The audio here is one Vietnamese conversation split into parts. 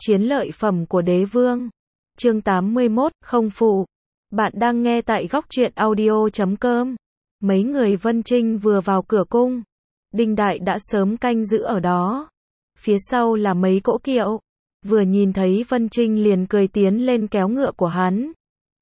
Chiến lợi phẩm của đế vương. Chương 81, không phụ. Bạn đang nghe tại góc truyện audio.com. Mấy người Vân Trinh vừa vào cửa cung. Đinh Đại đã sớm canh giữ ở đó. Phía sau là mấy cỗ kiệu. Vừa nhìn thấy Vân Trinh liền cười tiến lên kéo ngựa của hắn.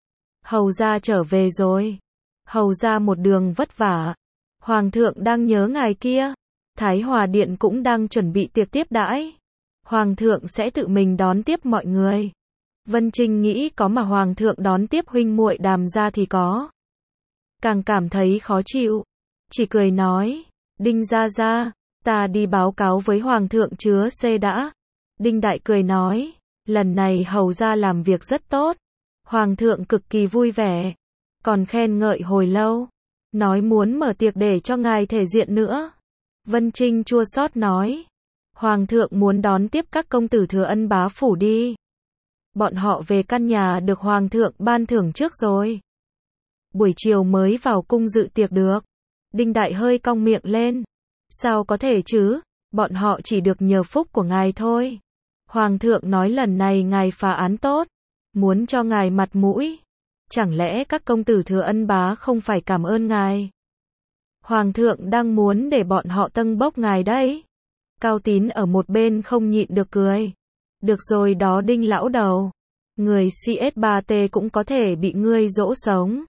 Hầu gia trở về rồi. Hầu gia một đường vất vả. Hoàng thượng đang nhớ ngài kia. Thái Hòa Điện cũng đang chuẩn bị tiệc tiếp đãi. Hoàng thượng sẽ tự mình đón tiếp mọi người. Vân Trinh nghĩ có mà Hoàng thượng đón tiếp huynh muội Đàm gia thì có. Càng cảm thấy khó chịu. Chỉ cười nói, Đinh gia gia, ta đi báo cáo với Hoàng thượng chứa xê đã. Đinh Đại cười nói, lần này hầu gia làm việc rất tốt. Hoàng thượng cực kỳ vui vẻ. Còn khen ngợi hồi lâu. Nói muốn mở tiệc để cho ngài thể diện nữa. Vân Trinh chua xót nói. Hoàng thượng muốn đón tiếp các công tử thừa ân bá phủ đi. Bọn họ về căn nhà được Hoàng thượng ban thưởng trước rồi. Buổi chiều mới vào cung dự tiệc được. Đinh Đại hơi cong miệng lên. Sao có thể chứ, bọn họ chỉ được nhờ phúc của ngài thôi. Hoàng thượng nói lần này ngài phá án tốt. Muốn cho ngài mặt mũi. Chẳng lẽ các công tử thừa ân bá không phải cảm ơn ngài? Hoàng thượng đang muốn để bọn họ tâng bốc ngài đấy. Cao Tín ở một bên không nhịn được cười. Được rồi đó Đinh lão đầu. Người CS3T cũng có thể bị ngươi dỗ sống.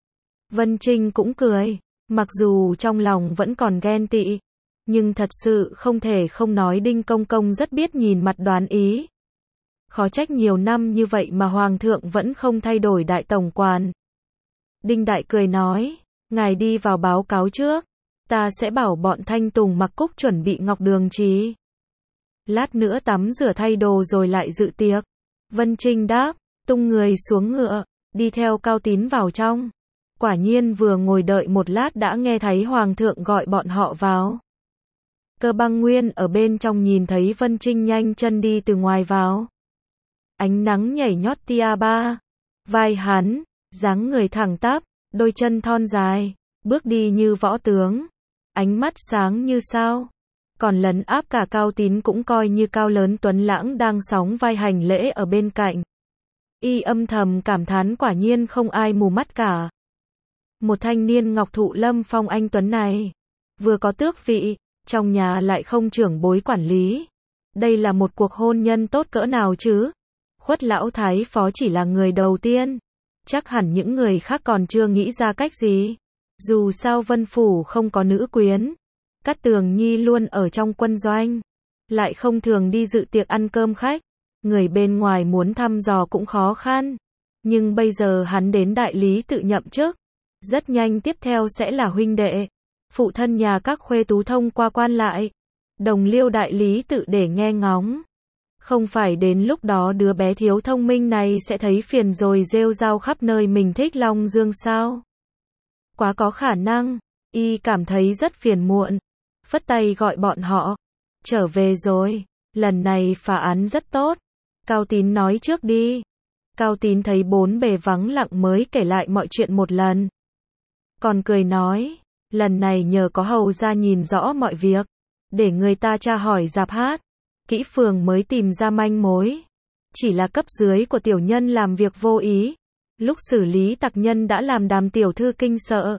Vân Trinh cũng cười. Mặc dù trong lòng vẫn còn ghen tị. Nhưng thật sự không thể không nói Đinh Công Công rất biết nhìn mặt đoán ý. Khó trách nhiều năm như vậy mà Hoàng thượng vẫn không thay đổi đại tổng quản. Đinh Đại cười nói. Ngài đi vào báo cáo trước. Ta sẽ bảo bọn Thanh Tùng Mặc Cúc chuẩn bị ngọc đường trí. Lát nữa tắm rửa thay đồ rồi lại dự tiệc. Vân Trinh đáp, tung người xuống ngựa, đi theo Cao Tín vào trong. Quả nhiên vừa ngồi đợi một lát đã nghe thấy Hoàng thượng gọi bọn họ vào. Cơ Băng Nguyên ở bên trong nhìn thấy Vân Trinh nhanh chân đi từ ngoài vào. Ánh nắng nhảy nhót tia ba. Vai hắn, dáng người thẳng tắp, đôi chân thon dài, bước đi như võ tướng. Ánh mắt sáng như sao. Còn lấn áp cả Cao Tín cũng coi như cao lớn tuấn lãng đang sóng vai hành lễ ở bên cạnh. Y âm thầm cảm thán quả nhiên không ai mù mắt cả. Một thanh niên ngọc thụ lâm phong anh tuấn này. Vừa có tước vị, trong nhà lại không trưởng bối quản lý. Đây là một cuộc hôn nhân tốt cỡ nào chứ? Khuất lão thái phó chỉ là người đầu tiên. Chắc hẳn những người khác còn chưa nghĩ ra cách gì. Dù sao Vân Phủ không có nữ quyến. Cát Tường Nhi luôn ở trong quân doanh. Lại không thường đi dự tiệc ăn cơm khách. Người bên ngoài muốn thăm dò cũng khó khăn. Nhưng bây giờ hắn đến đại lý tự nhậm chức. Rất nhanh tiếp theo sẽ là huynh đệ. Phụ thân nhà các khuê tú thông qua quan lại. Đồng liêu đại lý tự để nghe ngóng. Không phải đến lúc đó đứa bé thiếu thông minh này sẽ thấy phiền rồi rêu rao khắp nơi mình thích Long Dương sao? Quá có khả năng. Y cảm thấy rất phiền muộn. Phất tay gọi bọn họ. Trở về rồi. Lần này phá án rất tốt. Cao Tín nói trước đi. Cao Tín thấy bốn bề vắng lặng mới kể lại mọi chuyện một lần. Còn cười nói. Lần này nhờ có hầu ra nhìn rõ mọi việc. Để người ta tra hỏi rạp hát. Kỹ phường mới tìm ra manh mối. Chỉ là cấp dưới của tiểu nhân làm việc vô ý. Lúc xử lý tặc nhân đã làm Đàm tiểu thư kinh sợ.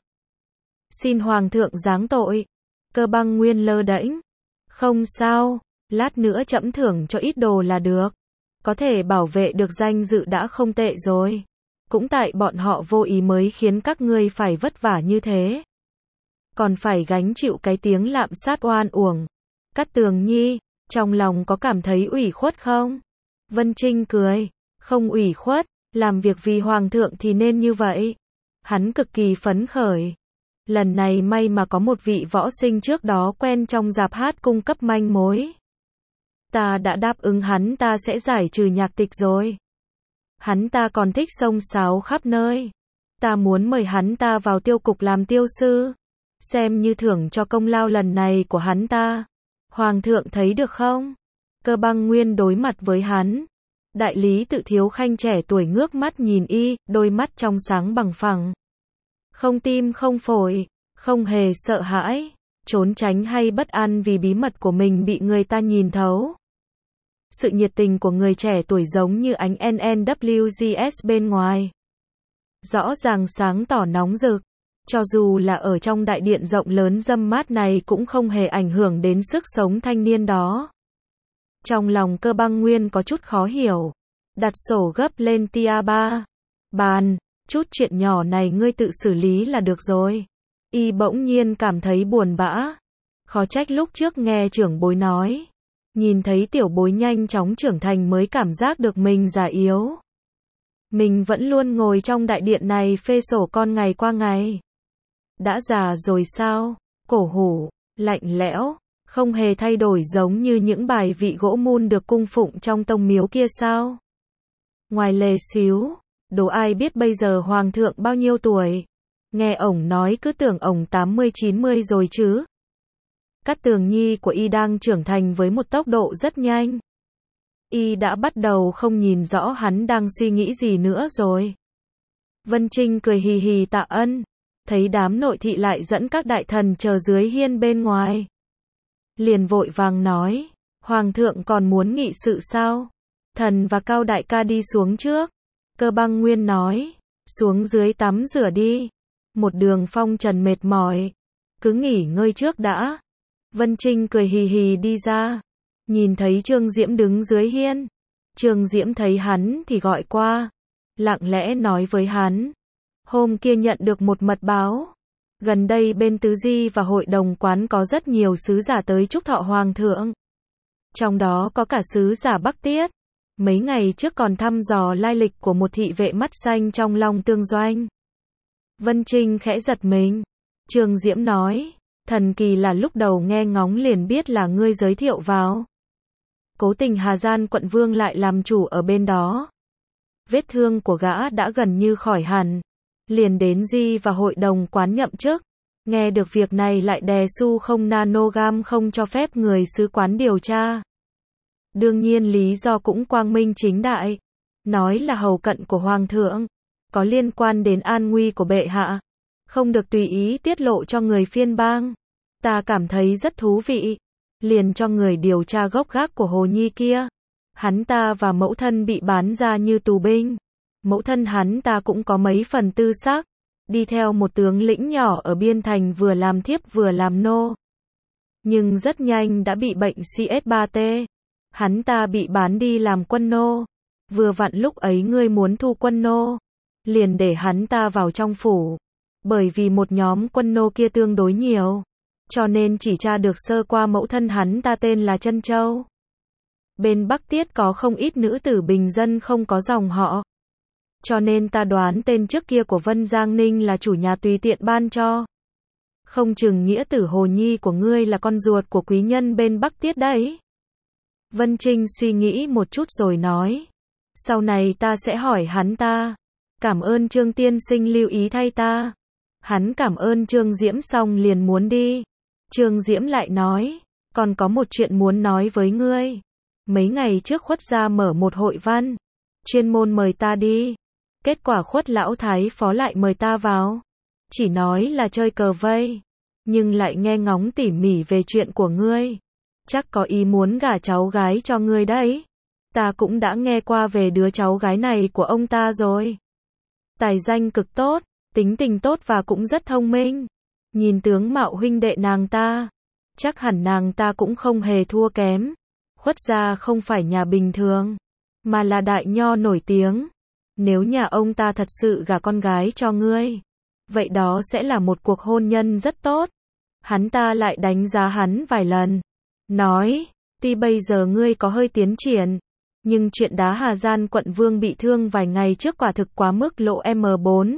Xin Hoàng thượng giáng tội. Cơ Băng Nguyên lơ đễnh. Không sao, lát nữa trẫm thưởng cho ít đồ là được. Có thể bảo vệ được danh dự đã không tệ rồi. Cũng tại bọn họ vô ý mới khiến các ngươi phải vất vả như thế. Còn phải gánh chịu cái tiếng lạm sát oan uổng. Cát Tường Nhi, trong lòng có cảm thấy ủy khuất không? Vân Trinh cười. Không ủy khuất, làm việc vì Hoàng thượng thì nên như vậy. Hắn cực kỳ phấn khởi. Lần này may mà có một vị võ sinh trước đó quen trong rạp hát cung cấp manh mối. Ta đã đáp ứng hắn ta sẽ giải trừ nhạc tịch rồi. Hắn ta còn thích xông xáo khắp nơi. Ta muốn mời hắn ta vào tiêu cục làm tiêu sư. Xem như thưởng cho công lao lần này của hắn ta. Hoàng thượng thấy được không? Cơ Băng Nguyên đối mặt với hắn. Đại lý tự Thiếu Khanh trẻ tuổi ngước mắt nhìn y, đôi mắt trong sáng bằng phẳng. Không tim không phổi, không hề sợ hãi, trốn tránh hay bất an vì bí mật của mình bị người ta nhìn thấu. sự nhiệt tình của người trẻ tuổi giống như ánh NNWGS bên ngoài. Rõ ràng sáng tỏ nóng rực. Cho dù là ở trong đại điện rộng lớn râm mát này cũng không hề ảnh hưởng đến sức sống thanh niên đó. Trong lòng Cơ Băng Nguyên có chút khó hiểu. Đặt sổ gấp lên tia ba. Bàn, chút chuyện nhỏ này ngươi tự xử lý là được rồi. Y bỗng nhiên cảm thấy buồn bã. Khó trách lúc trước nghe trưởng bối nói. Nhìn thấy tiểu bối nhanh chóng trưởng thành mới cảm giác được mình già yếu. Mình vẫn luôn ngồi trong đại điện này phê sổ con ngày qua ngày. Đã già rồi sao? Cổ hủ, lạnh lẽo, không hề thay đổi giống như những bài vị gỗ mun được cung phụng trong tông miếu kia sao? Ngoài lề xíu, đố ai biết bây giờ hoàng thượng bao nhiêu tuổi? Nghe ổng nói cứ tưởng ổng 80-90 rồi chứ. Cát Tường Nhi của y đang trưởng thành với một tốc độ rất nhanh. Y đã bắt đầu không nhìn rõ hắn đang suy nghĩ gì nữa rồi. Vân Trinh cười hì hì tạ ân. Thấy đám nội thị lại dẫn các đại thần chờ dưới hiên bên ngoài. Liền vội vàng nói, Hoàng thượng còn muốn nghị sự sao? Thần và Cao đại ca đi xuống trước. Cơ Băng Nguyên nói, xuống dưới tắm rửa đi. Một đường phong trần mệt mỏi. Cứ nghỉ ngơi trước đã. Vân Trinh cười hì hì đi ra. Nhìn thấy Trương Diễm đứng dưới hiên. Trương Diễm thấy hắn thì gọi qua. Lặng lẽ nói với hắn. Hôm kia nhận được một mật báo. Gần đây bên Tứ Di và hội đồng quán có rất nhiều sứ giả tới chúc thọ hoàng thượng. Trong đó có cả sứ giả Bắc Tiết. Mấy ngày trước còn thăm dò lai lịch của một thị vệ mắt xanh trong Long Tương Doanh. Vân Trinh khẽ giật mình. Trương Diễm nói, thần kỳ là lúc đầu nghe ngóng liền biết là ngươi giới thiệu vào. Cố tình Hà Gian quận vương lại làm chủ ở bên đó. Vết thương của gã đã gần như khỏi hẳn. Liền đến Di và hội đồng quán nhậm chức. Nghe được việc này lại đè su không nanogam không cho phép người sứ quán điều tra. Đương nhiên lý do cũng quang minh chính đại. Nói là hầu cận của hoàng thượng. Có liên quan đến an nguy của bệ hạ. Không được tùy ý tiết lộ cho người phiên bang. Ta cảm thấy rất thú vị. Liền cho người điều tra gốc gác của Hồ Nhi kia. Hắn ta và mẫu thân bị bán ra như tù binh. Mẫu thân hắn ta cũng có mấy phần tư xác. Đi theo một tướng lĩnh nhỏ ở biên thành vừa làm thiếp vừa làm nô. Nhưng rất nhanh đã bị bệnh CS3T. Hắn ta bị bán đi làm quân nô. Vừa vặn lúc ấy ngươi muốn thu quân nô. Liền để hắn ta vào trong phủ. Bởi vì một nhóm quân nô kia tương đối nhiều. Cho nên chỉ tra được sơ qua mẫu thân hắn ta tên là Trân Châu. Bên Bắc Tiết có không ít nữ tử bình dân không có dòng họ. Cho nên ta đoán tên trước kia của Vân Giang Ninh là chủ nhà tùy tiện ban cho. Không chừng nghĩa tử Hồ Nhi của ngươi là con ruột của quý nhân bên Bắc Tiết đấy. Vân Trinh suy nghĩ một chút rồi nói. Sau này ta sẽ hỏi hắn ta. Cảm ơn Trương tiên sinh lưu ý thay ta. Hắn cảm ơn Trương Diễm xong liền muốn đi. Trương Diễm lại nói. Còn có một chuyện muốn nói với ngươi. Mấy ngày trước Khuất gia mở một hội văn. Chuyên môn mời ta đi. Kết quả Khuất lão thái phó lại mời ta vào. Chỉ nói là chơi cờ vây. Nhưng lại nghe ngóng tỉ mỉ về chuyện của ngươi. Chắc có ý muốn gả cháu gái cho ngươi đấy. Ta cũng đã nghe qua về đứa cháu gái này của ông ta rồi. Tài danh cực tốt, tính tình tốt và cũng rất thông minh. Nhìn tướng mạo huynh đệ nàng ta. Chắc hẳn nàng ta cũng không hề thua kém. Khuất gia không phải nhà bình thường. Mà là đại nho nổi tiếng. Nếu nhà ông ta thật sự gả con gái cho ngươi. Vậy đó sẽ là một cuộc hôn nhân rất tốt. Hắn ta lại đánh giá hắn vài lần. Nói, tuy bây giờ ngươi có hơi tiến triển. Nhưng chuyện đá Hà Gian quận vương bị thương vài ngày trước quả thực quá mức lộ M4.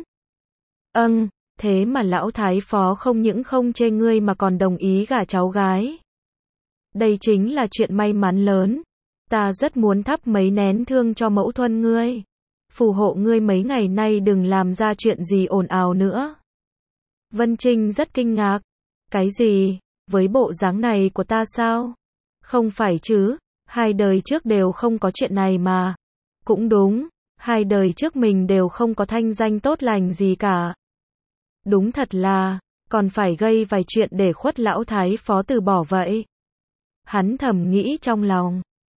Thế mà lão thái phó không những không chê ngươi mà còn đồng ý gả cháu gái. Đây chính là chuyện may mắn lớn. Ta rất muốn thắp mấy nén thương cho mẫu thân ngươi. Phù hộ ngươi mấy ngày nay đừng làm ra chuyện gì ồn ào nữa. Vân Trinh rất kinh ngạc. Cái gì? Với bộ dáng này của ta sao? Không phải chứ, 2 đời trước đều không có chuyện này mà. Cũng đúng, 2 đời trước mình đều không có thanh danh tốt lành gì cả. Đúng thật là, còn phải gây vài chuyện để Khuất lão thái phó từ bỏ vậy. Hắn thầm nghĩ trong lòng.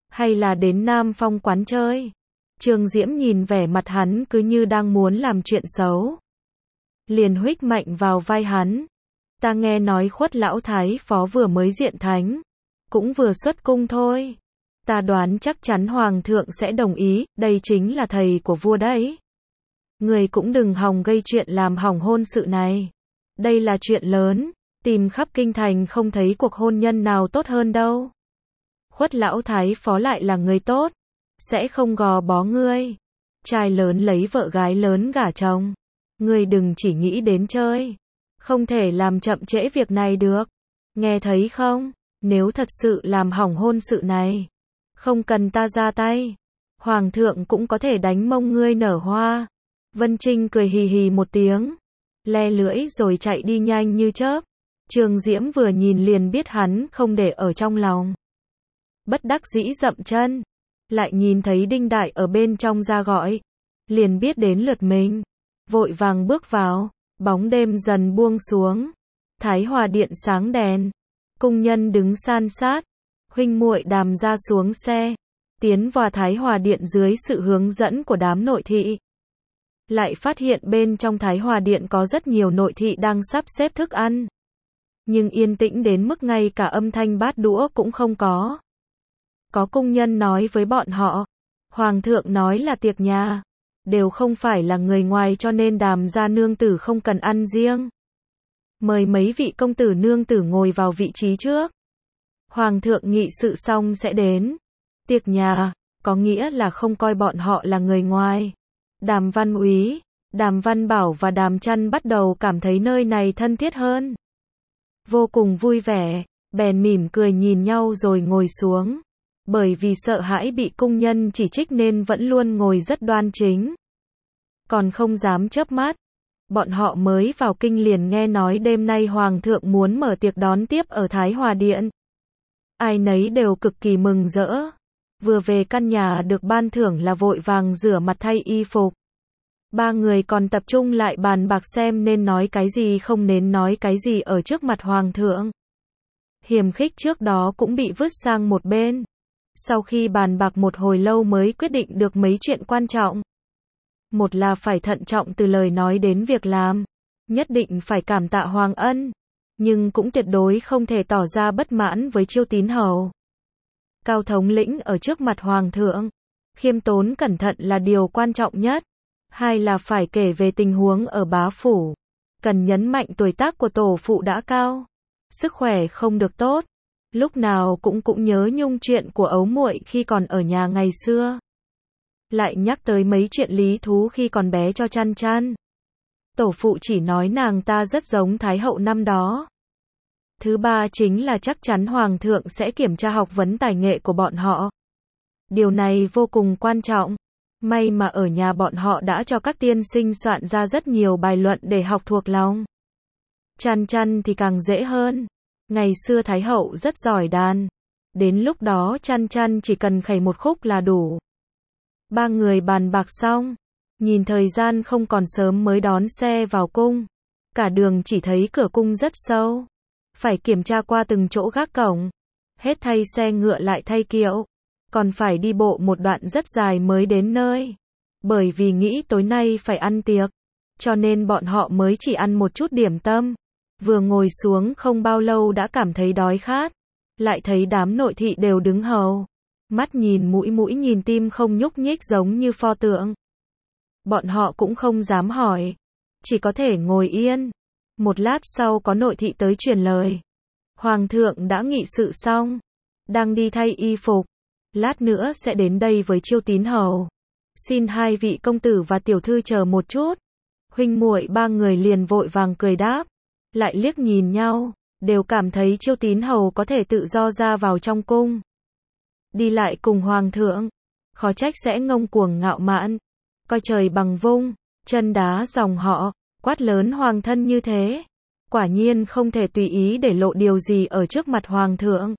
hay là đến Nam Phong quán chơi? Trương Diễm nhìn vẻ mặt hắn cứ như đang muốn làm chuyện xấu. Liền huých mạnh vào vai hắn. Ta nghe nói Khuất lão thái phó vừa mới diện thánh, cũng vừa xuất cung thôi. Ta đoán chắc chắn hoàng thượng sẽ đồng ý, đây chính là thầy của vua đấy. Người cũng đừng hòng gây chuyện làm hỏng hôn sự này. Đây là chuyện lớn, tìm khắp kinh thành không thấy cuộc hôn nhân nào tốt hơn đâu. Khuất lão thái phó lại là người tốt, sẽ không gò bó ngươi. Trai lớn lấy vợ gái lớn gả chồng. Ngươi đừng chỉ nghĩ đến chơi. Không thể làm chậm trễ việc này được. Nghe thấy không? Nếu thật sự làm hỏng hôn sự này, không cần ta ra tay. Hoàng thượng cũng có thể đánh mông ngươi nở hoa. Vân Trinh cười hì hì một tiếng, le lưỡi rồi chạy đi nhanh như chớp. Trương Diễm vừa nhìn liền biết hắn không để ở trong lòng. Bất đắc dĩ dậm chân, lại nhìn thấy Đinh Đại ở bên trong ra gọi, liền biết đến lượt mình, vội vàng bước vào. Bóng đêm dần buông xuống, Thái Hòa điện sáng đèn, cung nhân đứng san sát, huynh muội Đàm ra xuống xe, tiến vào Thái Hòa điện dưới sự hướng dẫn của đám nội thị. Lại phát hiện bên trong Thái Hòa điện có rất nhiều nội thị đang sắp xếp thức ăn, nhưng yên tĩnh đến mức ngay cả âm thanh bát đũa cũng không có. Có cung nhân nói với bọn họ, Hoàng thượng nói là tiệc nhà, đều không phải là người ngoài cho nên Đàm gia nương tử không cần ăn riêng. Mời mấy vị công tử nương tử ngồi vào vị trí trước. Hoàng thượng nghị sự xong sẽ đến. Tiệc nhà, có nghĩa là không coi bọn họ là người ngoài. Đàm Văn Úy, Đàm Văn Bảo và Đàm Chăn bắt đầu cảm thấy nơi này thân thiết hơn. Vô cùng vui vẻ, bèn mỉm cười nhìn nhau rồi ngồi xuống. Bởi vì sợ hãi bị cung nhân chỉ trích nên vẫn luôn ngồi rất đoan chính. Còn không dám chớp mắt. Bọn họ mới vào kinh liền nghe nói đêm nay Hoàng thượng muốn mở tiệc đón tiếp ở Thái Hòa Điện. Ai nấy đều cực kỳ mừng rỡ. Vừa về căn nhà được ban thưởng là vội vàng rửa mặt thay y phục. Ba người còn tập trung lại bàn bạc xem nên nói cái gì không nên nói cái gì ở trước mặt Hoàng thượng. Hiềm khích trước đó cũng bị vứt sang một bên. Sau khi bàn bạc một hồi lâu mới quyết định được mấy chuyện quan trọng. Một là phải thận trọng từ lời nói đến việc làm. Nhất định phải cảm tạ Hoàng ân. Nhưng cũng tuyệt đối không thể tỏ ra bất mãn với Chiêu Tín hầu. Cao thống lĩnh ở trước mặt Hoàng thượng. Khiêm tốn cẩn thận là điều quan trọng nhất. Hai là phải kể về tình huống ở bá phủ. Cần nhấn mạnh tuổi tác của tổ phụ đã cao. Sức khỏe không được tốt. Lúc nào cũng nhớ nhung chuyện của ấu muội khi còn ở nhà ngày xưa. Lại nhắc tới mấy chuyện lý thú khi còn bé cho Chăn Chăn. Tổ phụ chỉ nói nàng ta rất giống Thái hậu năm đó. Thứ ba chính là chắc chắn Hoàng thượng sẽ kiểm tra học vấn tài nghệ của bọn họ. Điều này vô cùng quan trọng. May mà ở nhà bọn họ đã cho các tiên sinh soạn ra rất nhiều bài luận để học thuộc lòng. Chăn Chăn thì càng dễ hơn. Ngày xưa Thái hậu rất giỏi đàn. Đến lúc đó Chăn Chăn chỉ cần khẩy một khúc là đủ. Ba người bàn bạc xong. Nhìn thời gian không còn sớm mới đón xe vào cung. Cả đường chỉ thấy cửa cung rất sâu. Phải kiểm tra qua từng chỗ gác cổng. Hết thay xe ngựa lại thay kiệu. Còn phải đi bộ một đoạn rất dài mới đến nơi. Bởi vì nghĩ tối nay phải ăn tiệc. Cho nên bọn họ mới chỉ ăn một chút điểm tâm. Vừa ngồi xuống không bao lâu đã cảm thấy đói khát. Lại thấy đám nội thị đều đứng hầu. Mắt nhìn mũi nhìn tim không nhúc nhích giống như pho tượng. Bọn họ cũng không dám hỏi. Chỉ có thể ngồi yên. Một lát sau có nội thị tới truyền lời. Hoàng thượng đã nghị sự xong. Đang đi thay y phục. Lát nữa sẽ đến đây với Chiêu Tín hầu. Xin hai vị công tử và tiểu thư chờ một chút. Huynh muội ba người liền vội vàng cười đáp. Lại liếc nhìn nhau. Đều cảm thấy Chiêu Tín hầu có thể tự do ra vào trong cung. Đi lại cùng Hoàng thượng. Khó trách sẽ ngông cuồng ngạo mạn. Coi trời bằng vung. Chân đá dòng họ. Quát lớn hoàng thân như thế. Quả nhiên không thể tùy ý để lộ điều gì ở trước mặt Hoàng thượng.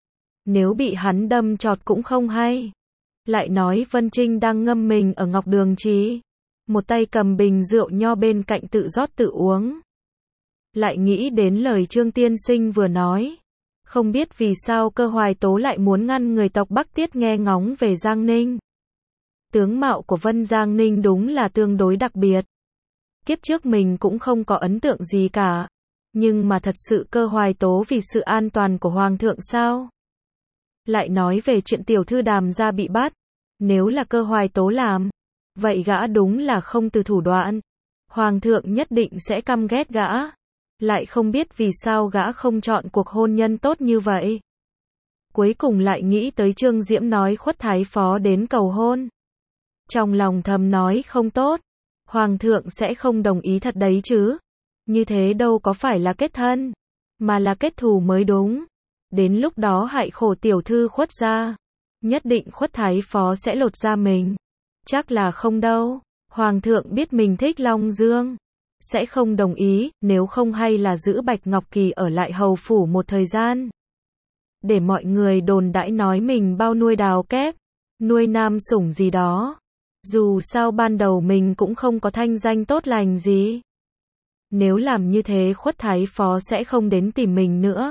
Nếu bị hắn đâm chọt cũng không hay. Lại nói Vân Trinh đang ngâm mình ở ngọc đường trí. Một tay cầm bình rượu nho bên cạnh tự rót tự uống. Lại nghĩ đến lời Trương tiên sinh vừa nói. Không biết vì sao Cơ Hoài Tố lại muốn ngăn người tộc Bắc Tiết nghe ngóng về Giang Ninh. Tướng mạo của Vân Giang Ninh đúng là tương đối đặc biệt. Kiếp trước mình cũng không có ấn tượng gì cả. Nhưng mà thật sự Cơ Hoài Tố vì sự an toàn của Hoàng thượng sao? Lại nói về chuyện tiểu thư Đàm gia bị bắt. Nếu là Cơ Hoài Tố làm, vậy gã đúng là không từ thủ đoạn. Hoàng thượng nhất định sẽ căm ghét gã. Lại không biết vì sao gã không chọn cuộc hôn nhân tốt như vậy. Cuối cùng lại nghĩ tới Trương Diễm nói Khuất Thái Phó đến cầu hôn. Trong lòng thầm nói không tốt. Hoàng thượng sẽ không đồng ý thật đấy chứ. Như thế đâu có phải là kết thân, mà là kết thù mới đúng. Đến lúc đó hại khổ tiểu thư Khuất gia. Nhất định Khuất Thái Phó sẽ lột da mình. Chắc là không đâu. Hoàng thượng biết mình thích Long Dương. Sẽ không đồng ý, nếu không hay là giữ Bạch Ngọc Kỳ ở lại hầu phủ một thời gian. Để mọi người đồn đãi nói mình bao nuôi đào kép, nuôi nam sủng gì đó. Dù sao ban đầu mình cũng không có thanh danh tốt lành gì. Nếu làm như thế Khuất Thái Phó sẽ không đến tìm mình nữa.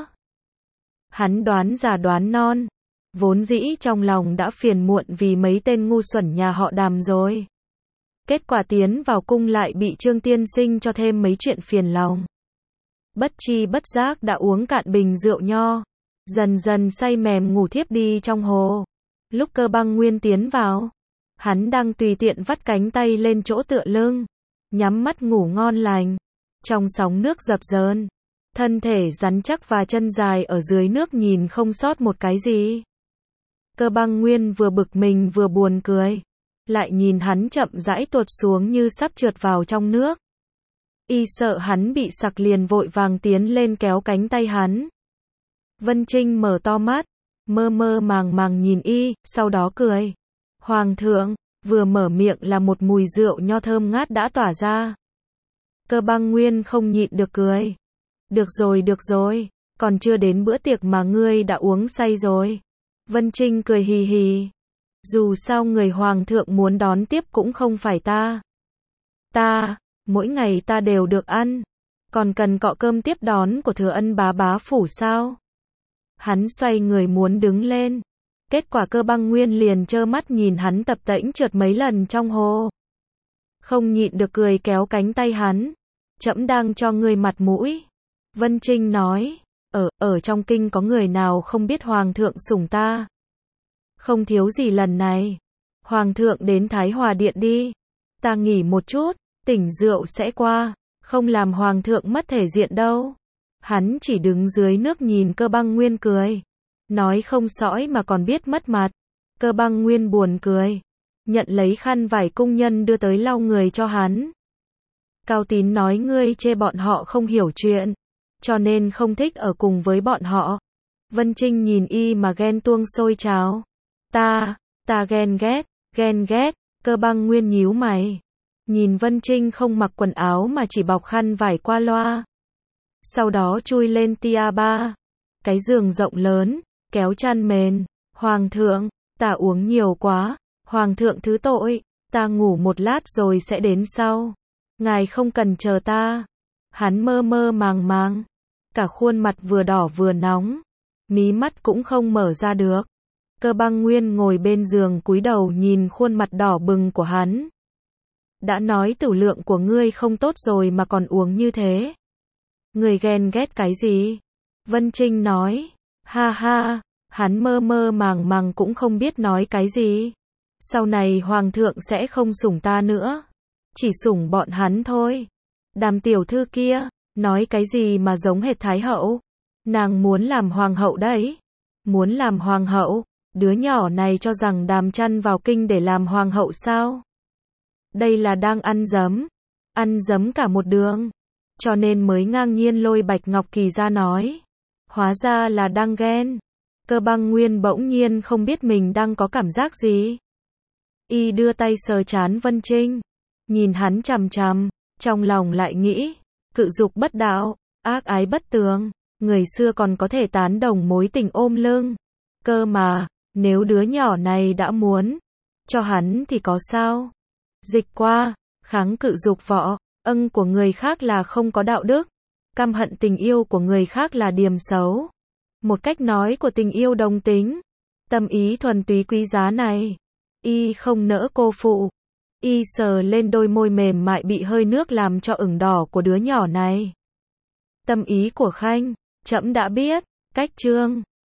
Hắn đoán già đoán non. Vốn dĩ trong lòng đã phiền muộn vì mấy tên ngu xuẩn nhà họ Đàm rồi. Kết quả tiến vào cung lại bị Trương tiên sinh cho thêm mấy chuyện phiền lòng. Bất chi bất giác đã uống cạn bình rượu nho. Dần dần say mềm ngủ thiếp đi trong hồ. Lúc Cơ Băng Nguyên tiến vào, hắn đang tùy tiện vắt cánh tay lên chỗ tựa lưng, nhắm mắt ngủ ngon lành. Trong sóng nước dập dờn, thân thể rắn chắc và chân dài ở dưới nước nhìn không sót một cái gì. Cơ Băng Nguyên vừa bực mình vừa buồn cười. Lại nhìn hắn chậm rãi tuột xuống như sắp trượt vào trong nước. Y sợ hắn bị sặc liền vội vàng tiến lên kéo cánh tay hắn. Vân Trinh mở to mắt, mơ mơ màng màng nhìn y, sau đó cười. Hoàng thượng, vừa mở miệng là một mùi rượu nho thơm ngát đã tỏa ra. Cơ Băng Nguyên không nhịn được cười. Được rồi, còn chưa đến bữa tiệc mà ngươi đã uống say rồi. Vân Trinh cười hì hì. Dù sao người Hoàng thượng muốn đón tiếp cũng không phải ta. Mỗi ngày ta đều được ăn. Còn cần cọ cơm tiếp đón của Thừa Ân bá phủ sao? Hắn xoay người muốn đứng lên. Kết quả Cơ Băng Nguyên liền trơ mắt nhìn hắn tập tễnh trượt mấy lần trong hồ. Không nhịn được cười kéo cánh tay hắn. Trẫm đang cho ngươi mặt mũi. Vân Trinh nói, ở trong kinh có người nào không biết Hoàng thượng sủng ta? Không thiếu gì lần này. Hoàng thượng đến Thái Hòa Điện đi. Ta nghỉ một chút, tỉnh rượu sẽ qua. Không làm Hoàng thượng mất thể diện đâu. Hắn chỉ đứng dưới nước nhìn Cơ Băng Nguyên cười. Nói không sõi mà còn biết mất mặt. Cơ Băng Nguyên buồn cười. Nhận lấy khăn vải cung nhân đưa tới lau người cho hắn. Cao Tín nói ngươi chê bọn họ không hiểu chuyện. Cho nên không thích ở cùng với bọn họ. Vân Trinh nhìn y mà ghen tuông sôi trào. Ta ghen ghét, Cơ Băng Nguyên nhíu mày. Nhìn Vân Trinh không mặc quần áo mà chỉ bọc khăn vải qua loa. Sau đó chui lên tia ba. Cái giường rộng lớn, kéo chăn mền. Hoàng thượng, ta uống nhiều quá. Hoàng thượng thứ tội, ta ngủ một lát rồi sẽ đến sau. Ngài không cần chờ ta. Hắn mơ mơ màng màng. Cả khuôn mặt vừa đỏ vừa nóng. Mí mắt cũng không mở ra được. Cơ Băng Nguyên ngồi bên giường cúi đầu nhìn khuôn mặt đỏ bừng của hắn. Đã nói tửu lượng của ngươi không tốt rồi mà còn uống như thế. Ngươi ghen ghét cái gì? Vân Trinh nói. Ha ha, hắn mơ mơ màng màng cũng không biết nói cái gì. Sau này Hoàng thượng sẽ không sủng ta nữa. Chỉ sủng bọn hắn thôi. Đàm tiểu thư kia, nói cái gì mà giống hệt Thái hậu. Nàng muốn làm hoàng hậu đấy. Muốn làm hoàng hậu. Đứa nhỏ này cho rằng Đàm chăn vào kinh để làm hoàng hậu sao? Đây là đang ăn dấm cả một đường. Cho nên mới ngang nhiên lôi Bạch Ngọc Kỳ ra nói. Hóa ra là đang ghen. Cơ Băng Nguyên bỗng nhiên không biết mình đang có cảm giác gì. Y đưa tay sờ trán Vân Trinh. Nhìn hắn chằm chằm, trong lòng lại nghĩ. Cự dục bất đạo, ác ái bất tường. Người xưa còn có thể tán đồng mối tình ôm lưng. Cơ mà, nếu đứa nhỏ này đã muốn cho hắn thì có sao? Dịch qua, kháng cự dục võ, ân của người khác là không có đạo đức. Căm hận tình yêu của người khác là điềm xấu. Một cách nói của tình yêu đồng tính. Tâm ý thuần túy quý giá này. Y không nỡ cô phụ. Y sờ lên đôi môi mềm mại bị hơi nước làm cho ửng đỏ của đứa nhỏ này. Tâm ý của Khanh, trẫm đã biết. Cách chương